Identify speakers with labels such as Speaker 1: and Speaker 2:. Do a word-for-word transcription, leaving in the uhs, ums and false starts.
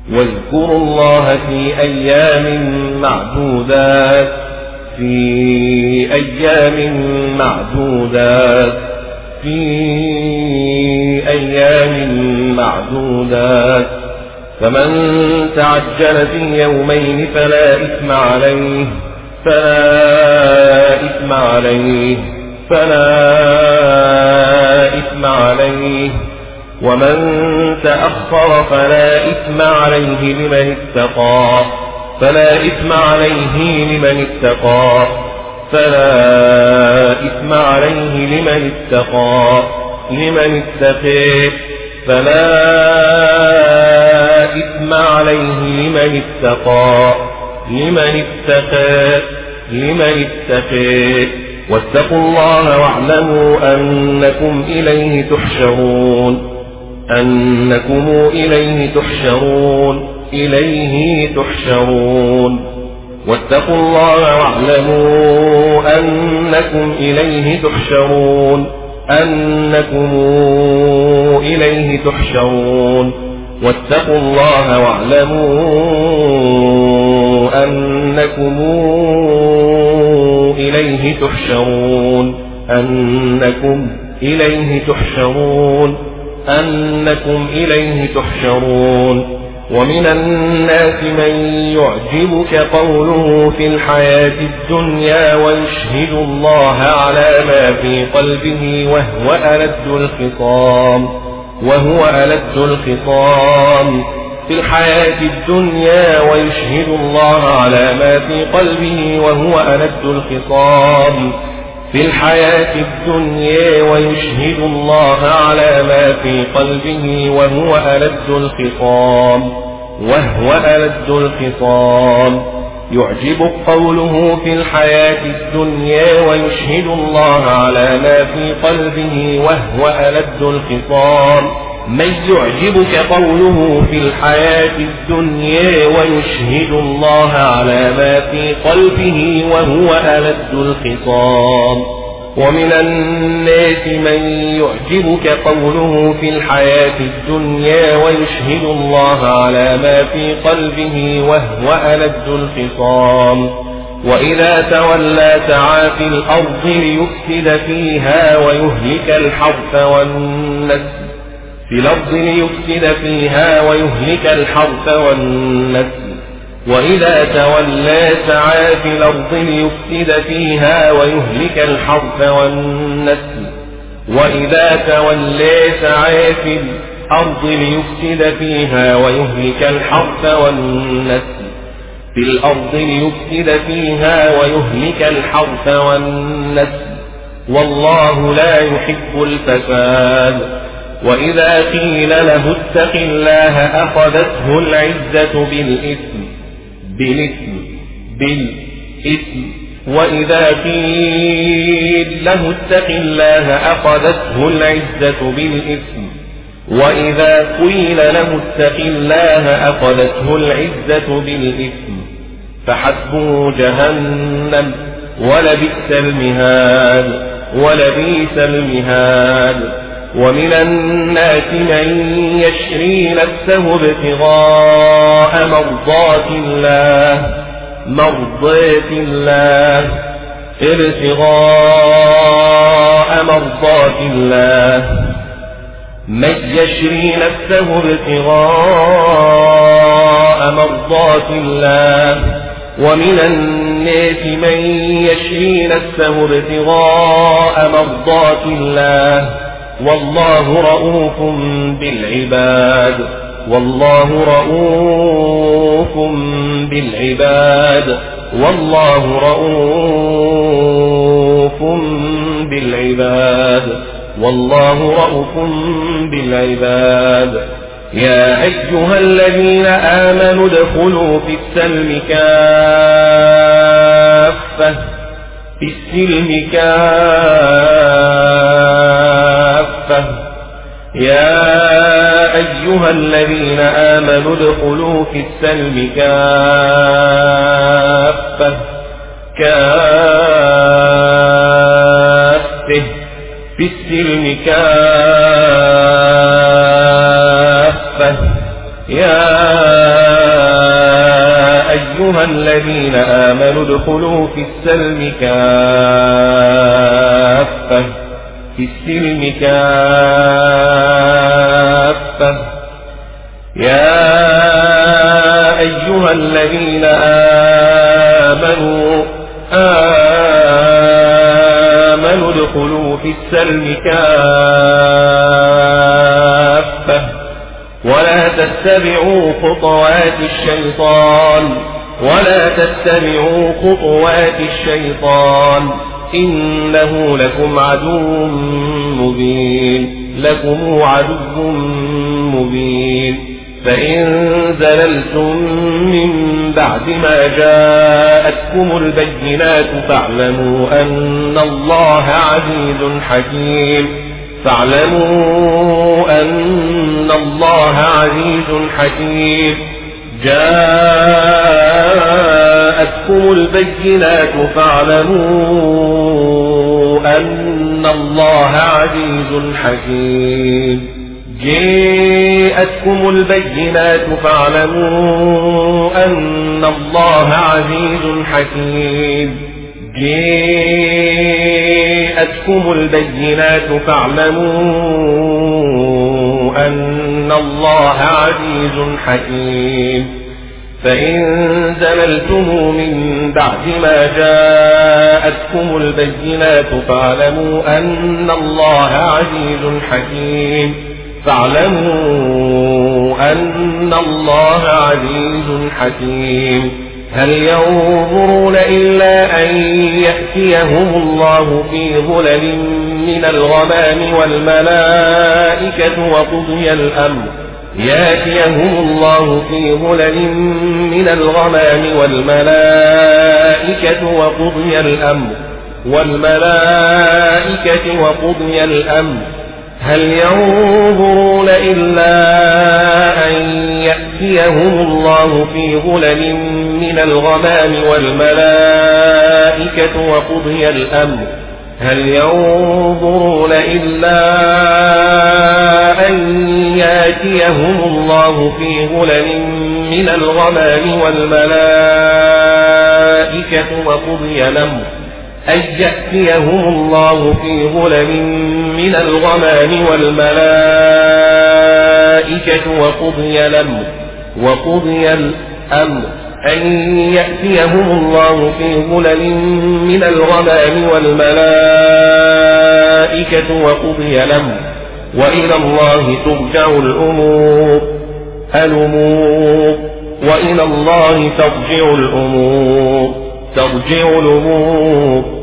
Speaker 1: واذكروا الله في أيام معدودات في أيام معدودات في أيام معدودات فمن تعجل في يومين فلا إثم عليه فلا إثم عليه فلا إثم عليه ومن تأخر فلا إثم عليه لمن اتقى فلا إثم عليه لمن اتقى فلا إثم عليه لمن اتقى لمن اتقى فلا إثم عليه لمن اتقى لمن اتقى لمن اتقى واتقوا الله واعلموا أنكم إليه تحشرون أنكم إليه تحشرون إليه تحشرون واتقوا الله واعلموا أنكم إليه تحشرون أنكم إليه تحشرون واتقوا الله واعلموا أنكم إليه تحشرون أنكم إليه تحشرون أنكم إليه تحشرون ومن الناس من يعجبك قوله في الحياة الدنيا ويشهد الله على ما في قلبه وهو ألد الخصام وهو ألد الخصام في الحياة الدنيا ويشهد الله على ما في قلبه وهو ألد الخصام في الحياة الدنيا ويشهد الله على ما في قلبه وهو ألد الخصام وهو ألد الخصام يعجب قوله في الحياة الدنيا ويشهد الله على ما في قلبه وهو ألد الخصام من يعجبك قوله في الحياة الدنيا ويشهد الله على ما في قلبه وهو ألد الخصام ومن الناس من يعجبك قوله في الحياة الدنيا ويشهد الله على ما في قلبه وهو ألد الخصام وإذا تولى سعى في الأرض ليفسد فيها ويهلك الحرث والنسل في الأرض ليفسد فيها ويهلك الحرث والنسل وإذا تولى سعى في الأرض ليفسد فيها ويهلك الحرث والنسل وإذا تولى سعى في الأرض ليفسد فيها ويهلك الحرث والنسل في الأرض ليفسد فيها ويهلك الحرث والنسل والله لا يحب الفساد وإذا قيل له اتق الله أخذته العزة بالإثم بالإثم بالإثم وإذا قيل له اتق الله أخذته العزة بالإثم وإذا قيل له اتق الله أخذته العزة بالإثم فحسبه جهنم ولبئس المهاد ولبئس المهاد ومن الناس من يشري نفسه ابتغاء مرضات الله مرضات الله ابتغاء مرضات الله من يشري نفسه ابتغاء مرضات الله ومن الناس من يشري نفسه ابتغاء مرضات الله والله رؤوف بالعباد والله رؤوف بالعباد والله رؤوف بالعباد والله رؤوف بالعباد يا أيها الذين آمنوا ادخلوا في السلم كافة في السلم كافة يا أيها الذين آمنوا ادخلوا في السلم كافة كافة في السلم كافة يا أيها الذين آمنوا ادخلوا في السلم كافة في السلم كافة يا أيها الذين آمنوا آمنوا ادخلوا في السلم كافة ولا تتبعوا خطوات الشيطان ولا تتبعوا خطوات الشيطان إنه لكم عدو مبين لكم عدو مبين فإن زللتم من بعد ما جاءتكم البينات فاعلموا أن الله عزيز حكيم فاعلموا أن الله عزيز حكيم جاءتكم البينات فاعلموا أن الله عزيز حكيم جاءتكم البينات فاعلموا أن الله عزيز حكيم جاءتكم البينات فاعلموا أن الله عزيز حكيم فإن زللتم من بعد ما جاءتكم البينات فاعلموا أن الله عزيز حكيم فاعلموا أن الله عزيز حكيم هل ينظرون إلا أن يأتيهم الله في ظلل من الغمام والملائكة وقضي الأمر يأتيهم الله في ظلل من الغمام والملائكة وقضي الأمر والملائكة وقضي الأمر هل ينظرون إلا أن يأتيهم الله في ظلل من الغمام والملائكة وقضي الأمر هل ينظرون إلا أن يأتيهم الله في ظلل من الغمام والملائكة وقضي الأمر أن يأتيهم الله في ظلل من الغمام والملائكة وقضي الأمر وقضي الأمر أن يأتيهم الله في ظلل من الغمام والملائكة وقضي الأمر وإلى الله ترجع الأمور الأمور وإلى الله ترجع الأمور ترجع الأمور